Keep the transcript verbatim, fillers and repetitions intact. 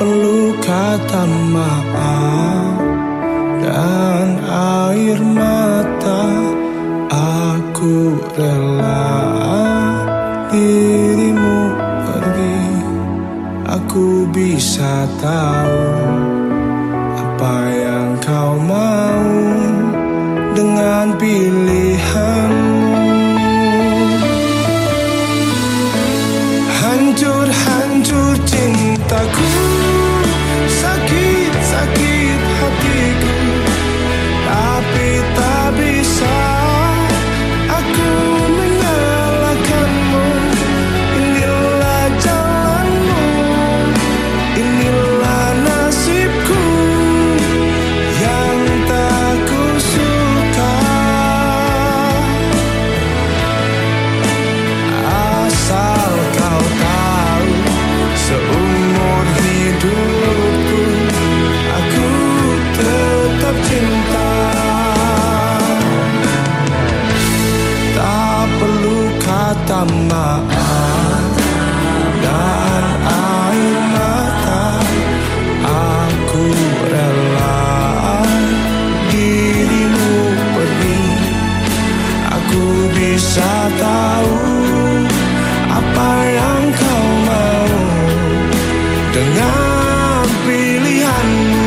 perlu kata maaf dan air mata. Aku rela dirimu pergi. Aku bisa tahu apa yang kau mau dengan pilihanmu. Hancur-hancur cintaku, sakit-sakit hatiku, tapi tak bisa aku menyalahkanmu. Inilah jalanmu, inilah nasibku yang tak kusuka. Asal kau tahu, seumur hidupku aku tetap cinta. Tak perlu kata maaf dan air mata. Aku rela dirimu pergi. Aku bisa tahu apa yang kau mau dengan pilihanmu.